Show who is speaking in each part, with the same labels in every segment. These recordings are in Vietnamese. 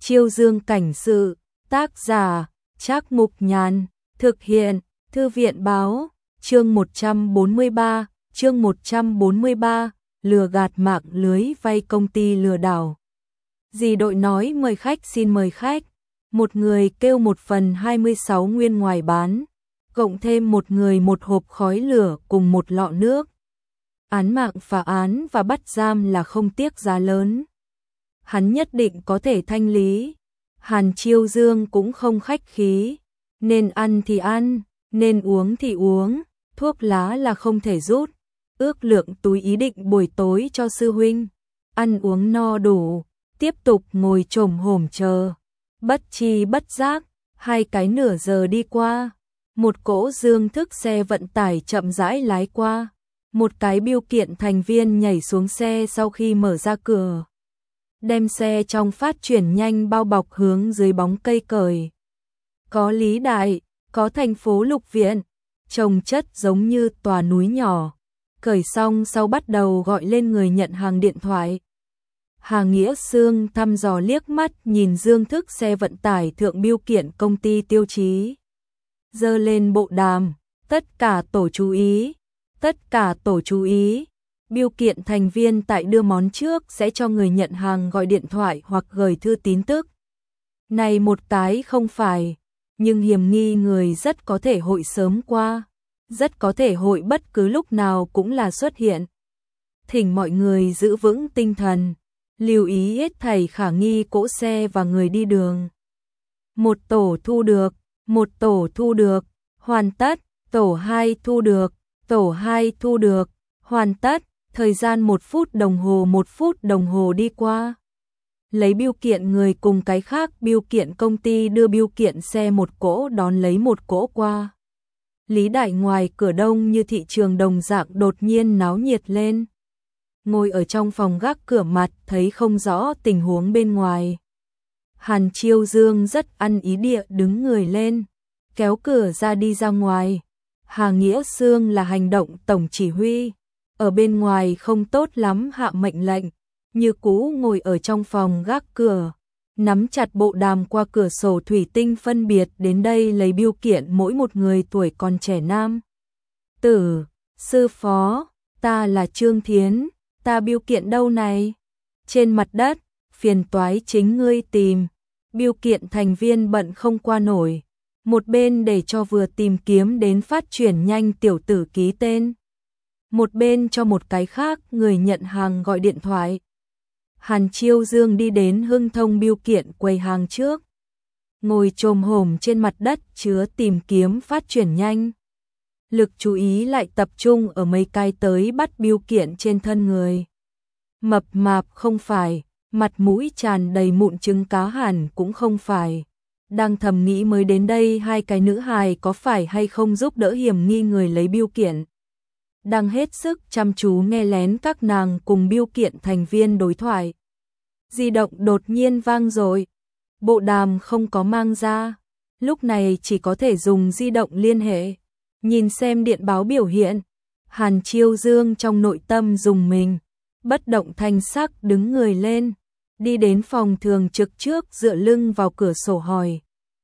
Speaker 1: Chiêu Dương cảnh sự, tác giả, Trác Mục Nhàn, thực hiện, Thư viện báo, chương 143, lừa gạt mạng lưới vay công ty lừa đảo. Dì đội nói mời khách xin mời khách, một người kêu 1 phần 26 nguyên ngoài bán, cộng thêm một người một hộp khói lửa cùng một lọ nước. Án mạng phá án và bắt giam là không tiếc giá lớn. Hắn nhất định có thể thanh lý. Hàn Chiêu Dương cũng không khách khí, nên ăn thì ăn, nên uống thì uống, thuốc lá là không thể rút. Ước lượng túi ý định buổi tối cho sư huynh, ăn uống no đủ, tiếp tục ngồi chồm hổm chờ. Bất chi bất giác, 2 cái nửa giờ đi qua, một cỗ dương thức xe vận tải chậm rãi lái qua, một cái bưu kiện thành viên nhảy xuống xe sau khi mở ra cửa, đem xe trong phát chuyển nhanh bao bọc hướng dưới bóng cây cởi. Có Lý Đại, có thành phố Lục Viện, trông chất giống như tòa núi nhỏ. Cởi xong sau bắt đầu gọi lên người nhận hàng điện thoại. Hà Nghĩa Sương thăm dò liếc mắt nhìn dương thức xe vận tải thượng bưu kiện công ty Tiêu Chí. Giơ lên bộ đàm, tất cả tổ chú ý, tất cả tổ chú ý. Bưu kiện thành viên tại đưa món trước sẽ cho người nhận hàng gọi điện thoại hoặc gửi thư tín tức. Này một cái không phải, nhưng hiểm nghi người rất có thể hội sớm qua, rất có thể hội bất cứ lúc nào cũng là xuất hiện. Thỉnh mọi người giữ vững tinh thần, lưu ý hết thảy khả nghi cỗ xe và người đi đường. Một tổ thu được, một tổ thu được, hoàn tất, tổ 2 thu được, tổ 2 thu được, hoàn tất. Thời gian 1 phút đồng hồ đi qua. Lấy bưu kiện người cùng cái khác bưu kiện công ty đưa bưu kiện xe một cỗ đón lấy một cỗ qua. Lý Đại ngoài cửa đông như thị trường đồng dạng đột nhiên náo nhiệt lên. Ngồi ở trong phòng gác cửa mặt thấy không rõ tình huống bên ngoài. Hàn Chiêu Dương rất ăn ý địa đứng người lên, kéo cửa ra đi ra ngoài. Hà Nghĩa Sương là hành động tổng chỉ huy. Ở bên ngoài không tốt lắm hạ mệnh lệnh, như cũ ngồi ở trong phòng gác cửa, nắm chặt bộ đàm qua cửa sổ thủy tinh phân biệt đến đây lấy bưu kiện mỗi một người tuổi còn trẻ nam. Tử, sư phó, ta là Trương Thiến, ta bưu kiện đâu này? Trên mặt đất, phiền toái chính ngươi tìm, bưu kiện thành viên bận không qua nổi. Một bên để cho vừa tìm kiếm đến phát chuyển nhanh tiểu tử ký tên. Một bên cho một cái khác người nhận hàng gọi điện thoại. Hàn Chiêu Dương đi đến Hưng Thông bưu kiện quầy hàng trước, ngồi chồm hổm trên mặt đất chứa tìm kiếm phát chuyển nhanh. Lực chú ý lại tập trung ở mấy cái tới bắt bưu kiện trên thân người. Mập mạp không phải, mặt mũi tràn đầy mụn trứng cá hẳn cũng không phải. Đang thầm nghĩ mới đến đây 2 cái nữ hài có phải hay không giúp đỡ hiểm nghi người lấy bưu kiện. Đang hết sức chăm chú nghe lén các nàng cùng bưu kiện thành viên đối thoại. Di động đột nhiên vang rồi. Bộ đàm không có mang ra. Lúc này chỉ có thể dùng di động liên hệ. Nhìn xem điện báo biểu hiện. Hàn Chiêu Dương trong nội tâm rùng mình. Bất động thanh sắc đứng người lên. Đi đến phòng thường trực trước dựa lưng vào cửa sổ hỏi.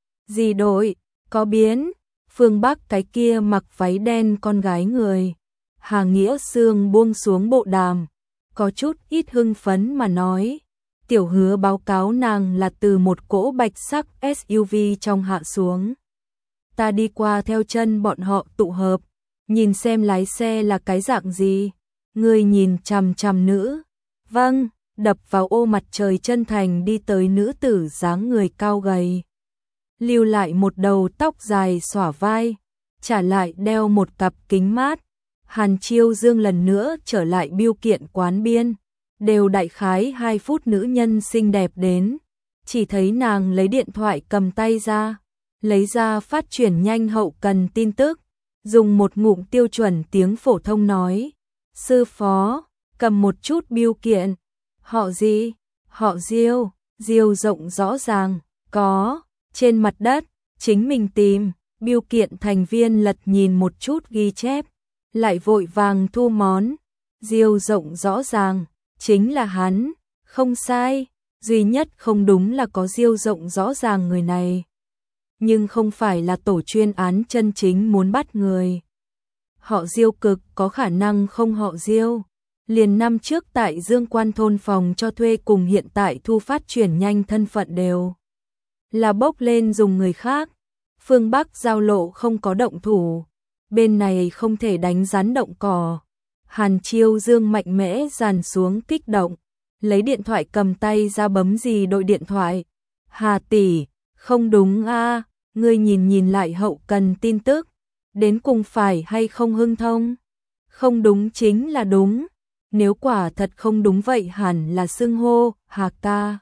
Speaker 1: Dì đội, có biến. Phương Bắc cái kia mặc váy đen con gái người. Hà Nghĩa Sương buông xuống bộ đàm, có chút ít hưng phấn mà nói. Tiểu Hứa báo cáo nàng là từ một cỗ bạch sắc SUV trong hạ xuống. Ta đi qua theo chân bọn họ tụ hợp, nhìn xem lái xe là cái dạng gì. Người nhìn chằm chằm nữ. Vâng, đập vào ô mặt trời chân thành đi tới nữ tử dáng người cao gầy. Lưu lại một đầu tóc dài xõa vai, trả lại đeo một cặp kính mát. Hàn Chiêu Dương lần nữa trở lại bưu kiện quán biên, đều đại khái 2 phút nữ nhân xinh đẹp đến, chỉ thấy nàng lấy điện thoại cầm tay ra, lấy ra phát chuyển nhanh hậu cần tin tức, dùng một ngụm tiêu chuẩn tiếng phổ thông nói, sư phó, cầm một chút bưu kiện, họ gì, họ Diêu, Diêu rộng rõ ràng, có, trên mặt đất, chính mình tìm, bưu kiện thành viên lật nhìn một chút ghi chép. Lại vội vàng thu món, Diêu rộng rõ ràng, chính là hắn, không sai, Duy nhất không đúng là có Diêu Rộng rõ ràng người này. Nhưng không phải là tổ chuyên án chân chính muốn bắt người. Họ Diêu cực có khả năng không họ Diêu. Liền năm trước tại Dương Quan thôn phòng cho thuê cùng hiện tại Thu Phát chuyển nhanh thân phận đều là bốc lên dùng người khác. Phương Bắc giao lộ không có động thủ, bên này không thể đánh rắn động cỏ. Hàn Chiêu Dương mạnh mẽ dàn xuống kích động, lấy điện thoại cầm tay ra bấm gì đội điện thoại. Hà tỷ, không đúng a, ngươi nhìn lại hậu cần tin tức, đến cùng phải hay không hưng thông? Không đúng chính là đúng, nếu quả thật không đúng vậy hẳn là xưng hô Hà ca.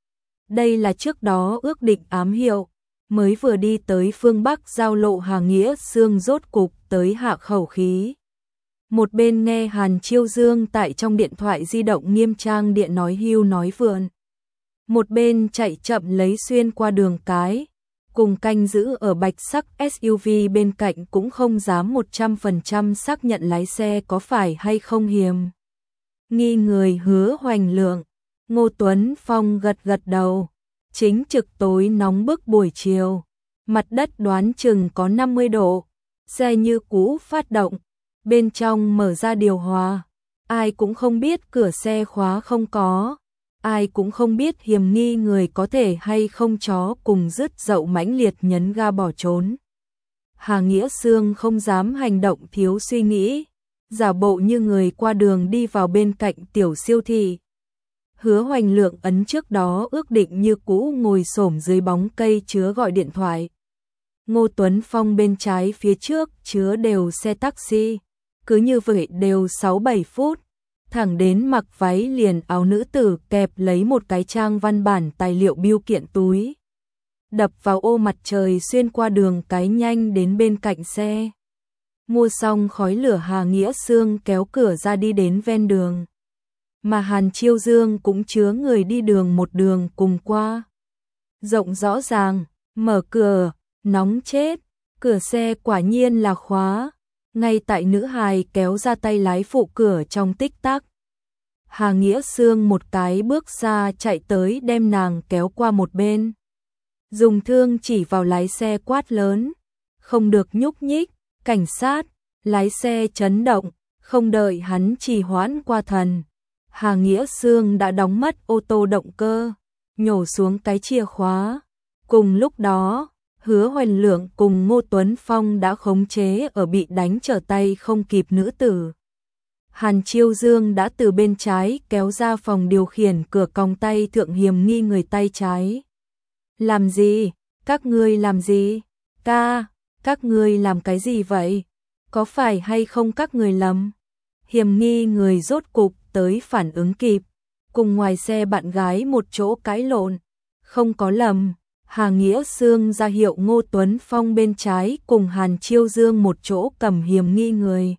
Speaker 1: Đây là trước đó ước định ám hiệu, mới vừa đi tới phương Bắc giao lộ Hà Nghĩa Sương rốt cục tới hạ khẩu khí. Một bên nghe Hàn Chiêu Dương tại trong điện thoại di động nghiêm trang điện nói hưu nói vượn. Một bên chạy chậm lấy xuyên qua đường cái, cùng canh giữ ở bạch sắc SUV bên cạnh cũng không dám 100% xác nhận lái xe có phải hay không hiềm nghi người Hứa Hoành Lượng. Ngô Tuấn Phong gật gật đầu, chính trực tối nóng bức buổi chiều, mặt đất đoán chừng có 50 độ, xe như cũ phát động, bên trong mở ra điều hòa, ai cũng không biết cửa xe khóa không có, ai cũng không biết hiềm nghi người có thể hay không chó cùng dứt dậu mãnh liệt nhấn ga bỏ trốn. Hà Nghĩa Sương không dám hành động thiếu suy nghĩ, giả bộ như người qua đường đi vào bên cạnh tiểu siêu thị. Hứa Hoành Lượng ấn trước đó ước định như cũ ngồi xổm dưới bóng cây chứa gọi điện thoại. Ngô Tuấn Phong bên trái phía trước chứa đều xe taxi, cứ như vậy đều 6-7 phút, thẳng đến mặc váy liền áo nữ tử kẹp lấy một cái trang văn bản tài liệu bưu kiện túi. Đập vào ô mặt trời xuyên qua đường cái nhanh đến bên cạnh xe. Mua xong khói lửa Hà Nghĩa Sương kéo cửa ra đi đến ven đường. Mà Hàn Chiêu Dương cũng chứa người đi đường một đường cùng qua. Rộng rõ ràng, mở cửa, nóng chết, cửa xe quả nhiên là khóa. Ngay tại nữ hài kéo ra tay lái phụ cửa trong tích tắc. Hà Nghĩa Sương một cái bước ra chạy tới đem nàng kéo qua một bên. Dùng thương chỉ vào lái xe quát lớn. Không được nhúc nhích, cảnh sát, lái xe chấn động, không đợi hắn trì hoãn qua thần. Hà Nghĩa Sương đã đóng mất ô tô động cơ, nhổ xuống cái chìa khóa. Cùng lúc đó, Hứa Hoành Lượng cùng Ngô Tuấn Phong đã khống chế ở bị đánh trở tay không kịp nữ tử. Hàn Chiêu Dương đã từ bên trái kéo ra phòng điều khiển cửa còng tay thượng hiềm nghi người tay trái. Làm gì? Các ngươi làm gì? Ca, các ngươi làm cái gì vậy? Có phải hay không các người lầm? Hiềm nghi người rốt cục tới phản ứng kịp, cùng ngoài xe bạn gái một chỗ cãi lộn. Không có lầm. Hà Nghĩa Sương ra hiệu Ngô Tuấn Phong bên trái cùng Hàn Chiêu Dương một chỗ cầm hiềm nghi người.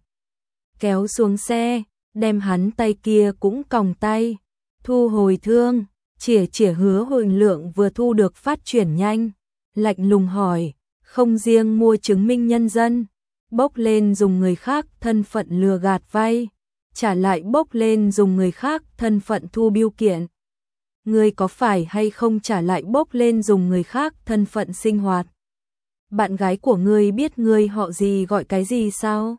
Speaker 1: Kéo xuống xe, đem hắn tay kia cũng còng tay, thu hồi thương, chỉa Hứa Hoành Lượng vừa thu được phát chuyển nhanh, lạnh lùng hỏi, không riêng mua chứng minh nhân dân, bốc lên dùng người khác thân phận lừa gạt vay, trả lại bốc lên dùng người khác thân phận thu bưu kiện. Ngươi có phải hay không trả lại bốc lên dùng người khác thân phận sinh hoạt? Bạn gái của ngươi biết ngươi họ gì gọi cái gì sao?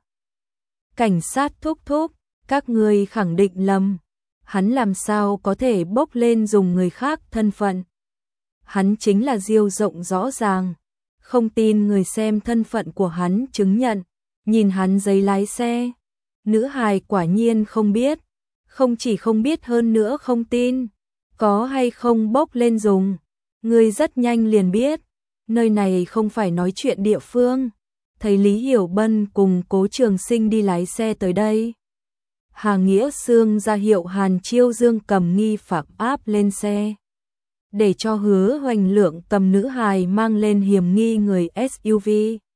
Speaker 1: Cảnh sát thúc thúc, các ngươi khẳng định lầm. Hắn làm sao có thể bốc lên dùng người khác thân phận? Hắn chính là Diêu Rộng rõ ràng. Không tin người xem thân phận của hắn chứng nhận, nhìn hắn giấy lái xe. Nữ hài quả nhiên không biết, không chỉ không biết hơn nữa không tin. Có hay không bốc lên dùng, ngươi rất nhanh liền biết, nơi này không phải nói chuyện địa phương. Thấy Lý Hiểu Bân cùng Cố Trường Sinh đi lái xe tới đây. Hà Nghĩa Sương ra hiệu Hàn Chiêu Dương cầm nghi phạm áp lên xe, để cho Hứa Hoành Lượng cầm nữ hài mang lên hiềm nghi người SUV.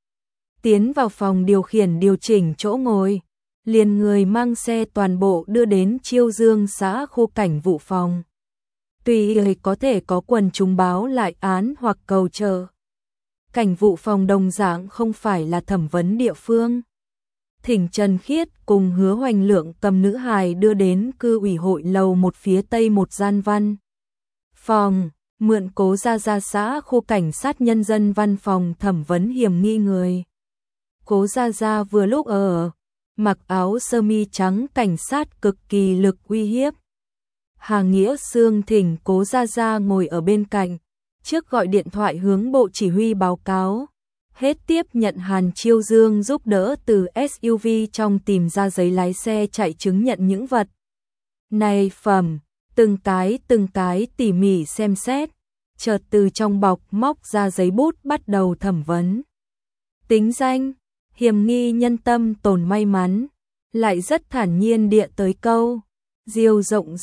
Speaker 1: Tiến vào phòng điều khiển điều chỉnh chỗ ngồi, liền người mang xe toàn bộ đưa đến Chiêu Dương xã khu cảnh vụ phòng. Tùy ý có thể có quần chúng báo lại án hoặc cầu trợ. Cảnh vụ phòng đồng dạng không phải là thẩm vấn địa phương. Thỉnh Trần Khiết cùng Hứa Hoành Lượng cầm nữ hài đưa đến cư ủy hội lầu một phía tây một gian văn phòng, mượn Cố Gia Gia xã khu cảnh sát nhân dân văn phòng thẩm vấn hiểm nghi người. Cố Gia Gia vừa lúc mặc áo sơ mi trắng cảnh sát cực kỳ lực uy hiếp. Hà Nghĩa Xương thỉnh Cố Gia Gia ngồi ở bên cạnh, trước gọi điện thoại hướng bộ chỉ huy báo cáo. Hết tiếp nhận Hàn Chiêu Dương giúp đỡ từ SUV trong tìm ra giấy lái xe chạy chứng nhận những vật này phẩm, từng cái tỉ mỉ xem xét, chợt từ trong bọc móc ra giấy bút bắt đầu thẩm vấn. Tính danh, hiểm nghi nhân tâm tồn may mắn, lại rất thản nhiên địa tới câu, diêu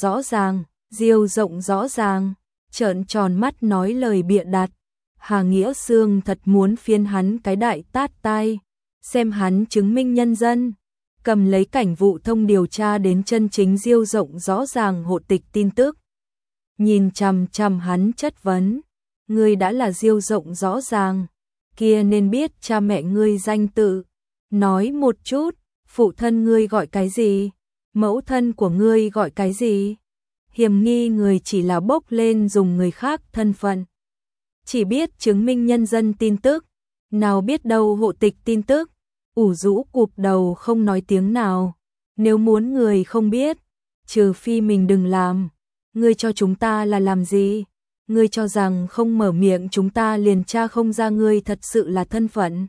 Speaker 1: rộng rõ ràng, trợn tròn mắt nói lời bịa đặt. Hà Nghĩa Xương thật muốn phiến hắn cái đại tát tai, xem hắn chứng minh nhân dân, cầm lấy cảnh vụ thông điều tra đến chân chính diêu rộng rõ ràng hộ tịch tin tức. Nhìn chằm chằm hắn chất vấn, ngươi đã là diêu rộng rõ ràng, kia nên biết cha mẹ ngươi danh tự, nói một chút, phụ thân ngươi gọi cái gì, mẫu thân của ngươi gọi cái gì. Hiểm nghi người chỉ là bốc lên dùng người khác thân phận, chỉ biết chứng minh nhân dân tin tức, nào biết đâu hộ tịch tin tức, ủ rũ cụp đầu không nói tiếng nào. Nếu muốn người không biết, trừ phi mình đừng làm. Ngươi cho chúng ta là làm gì? Ngươi cho rằng không mở miệng chúng ta liền tra không ra ngươi thật sự là thân phận.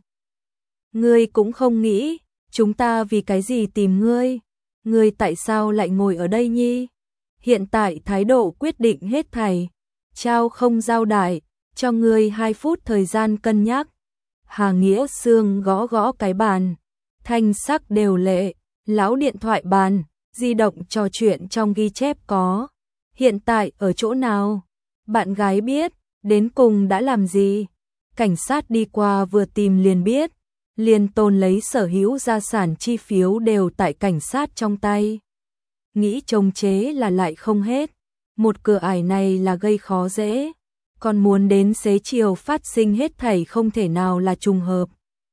Speaker 1: Ngươi cũng không nghĩ, chúng ta vì cái gì tìm ngươi? Ngươi tại sao lại ngồi ở đây nhi? Hiện tại thái độ quyết định hết thảy, trao không giao đài, cho ngươi 2 phút thời gian cân nhắc. Hà Nghĩa Xương gõ gõ cái bàn, thanh sắc đều lệ, lão điện thoại bàn, di động trò chuyện trong ghi chép có. Hiện tại ở chỗ nào? Bạn gái biết, đến cùng đã làm gì? Cảnh sát đi qua vừa tìm liền biết, liền tồn lấy sở hữu gia sản chi phiếu đều tại cảnh sát trong tay. Nghĩ trông chế là lại không hết, một cửa ải này là gây khó dễ, còn muốn đến xế chiều phát sinh hết thảy không thể nào là trùng hợp.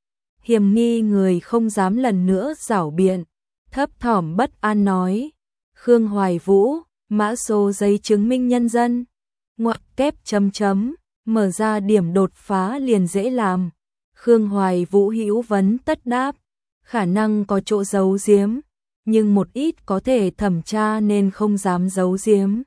Speaker 1: Hiểm nghi người không dám lần nữa giảo biện, thấp thỏm bất an nói, Khương Hoài Vũ, mã số giấy chứng minh nhân dân, ngoặc kép chấm chấm, mở ra điểm đột phá liền dễ làm. Khương Hoài Vũ hữu vấn tất đáp, khả năng có chỗ giấu giếm, nhưng một ít có thể thẩm tra nên không dám giấu giếm.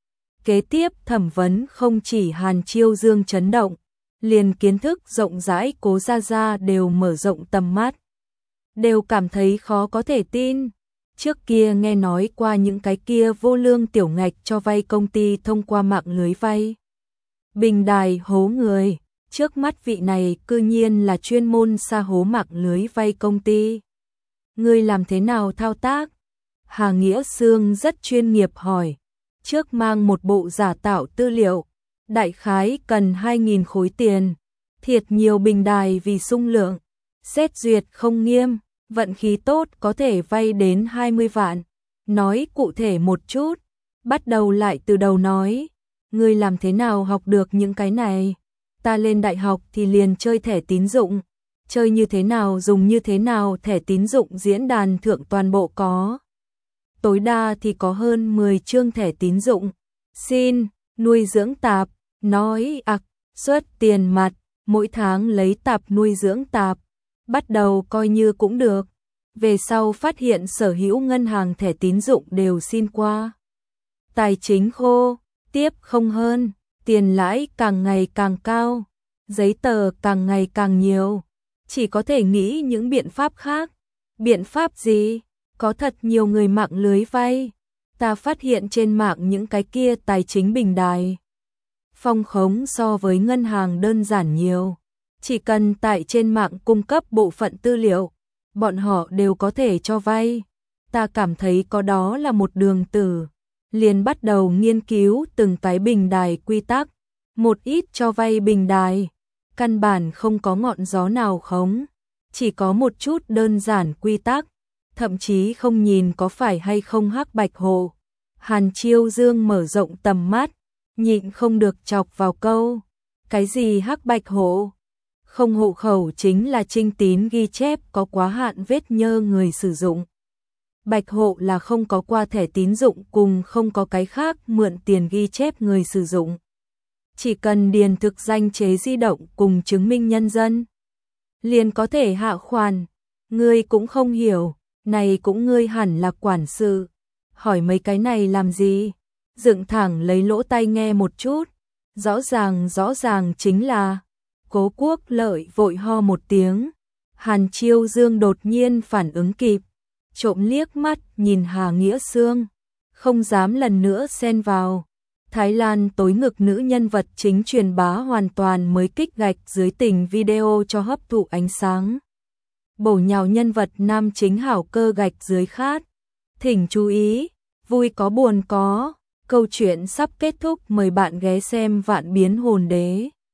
Speaker 1: Kế tiếp thẩm vấn không chỉ Hàn Chiêu Dương chấn động, liền kiến thức rộng rãi Cố Gia Gia đều mở rộng tầm mắt, đều cảm thấy khó có thể tin. Trước kia nghe nói qua những cái kia vô lương tiểu ngạch cho vay công ty thông qua mạng lưới vay bình đài hố người, trước mắt vị này cư nhiên là chuyên môn sa hố mạng lưới vay công ty. Ngươi làm thế nào thao tác? Hà Nghĩa Xương rất chuyên nghiệp hỏi, trước mang một bộ giả tạo tư liệu, đại khái cần 2.000 khối tiền, thiệt nhiều bình đài vì xung lượng, xét duyệt không nghiêm, vận khí tốt có thể vay đến 20 vạn. Nói cụ thể một chút, bắt đầu lại từ đầu nói, ngươi làm thế nào học được những cái này? Ta lên đại học thì liền chơi thẻ tín dụng, chơi như thế nào dùng như thế nào, thẻ tín dụng diễn đàn thượng toàn bộ có. Tối đa thì có hơn 10 chương thẻ tín dụng. Xin, nuôi dưỡng tạp, nói xuất tiền mặt, mỗi tháng lấy tạp nuôi dưỡng tạp. Bắt đầu coi như cũng được. Về sau phát hiện sở hữu ngân hàng thẻ tín dụng đều xin qua. Tài chính khô, tiếp không hơn, tiền lãi càng ngày càng cao, giấy tờ càng ngày càng nhiều. Chỉ có thể nghĩ những biện pháp khác. Biện pháp gì? Có thật nhiều người mạng lưới vay. Ta phát hiện trên mạng những cái kia tài chính bình đài phong khống so với ngân hàng đơn giản nhiều. Chỉ cần tại trên mạng cung cấp bộ phận tư liệu, bọn họ đều có thể cho vay. Ta cảm thấy có đó là một đường tử. Liền bắt đầu nghiên cứu từng cái bình đài quy tắc. Một ít cho vay bình đài, căn bản không có ngọn gió nào khống. Chỉ có một chút đơn giản quy tắc. Thậm chí không nhìn có phải hay không hắc bạch hộ. Hàn Chiêu Dương mở rộng tầm mắt, nhịn không được chọc vào câu. Cái gì hắc bạch hộ? Không hộ khẩu chính là trinh tín ghi chép có quá hạn vết nhơ người sử dụng. Bạch hộ là không có qua thẻ tín dụng cùng không có cái khác mượn tiền ghi chép người sử dụng. chỉ cần điền thực danh chế di động cùng chứng minh nhân dân, liền có thể hạ khoản. Ngươi cũng không hiểu, này cũng ngươi hẳn là quản sự, hỏi mấy cái này làm gì? Dựng thẳng lấy lỗ tai nghe một chút, rõ ràng chính là. Cố Quốc Lợi vội ho một tiếng, Hàn Chiêu Dương đột nhiên phản ứng kịp, trộm liếc mắt nhìn Hà Nghĩa Sương, không dám lần nữa xen vào. Thái Lan tối ngực nữ nhân vật chính truyền bá hoàn toàn mới kích gạch dưới tình video cho hấp thụ ánh sáng. Bổ nhào nhân vật nam chính hảo cơ gạch dưới khát. Thỉnh chú ý, vui có buồn có, câu chuyện sắp kết thúc, mời bạn ghé xem Vạn Biến Hồn Đế.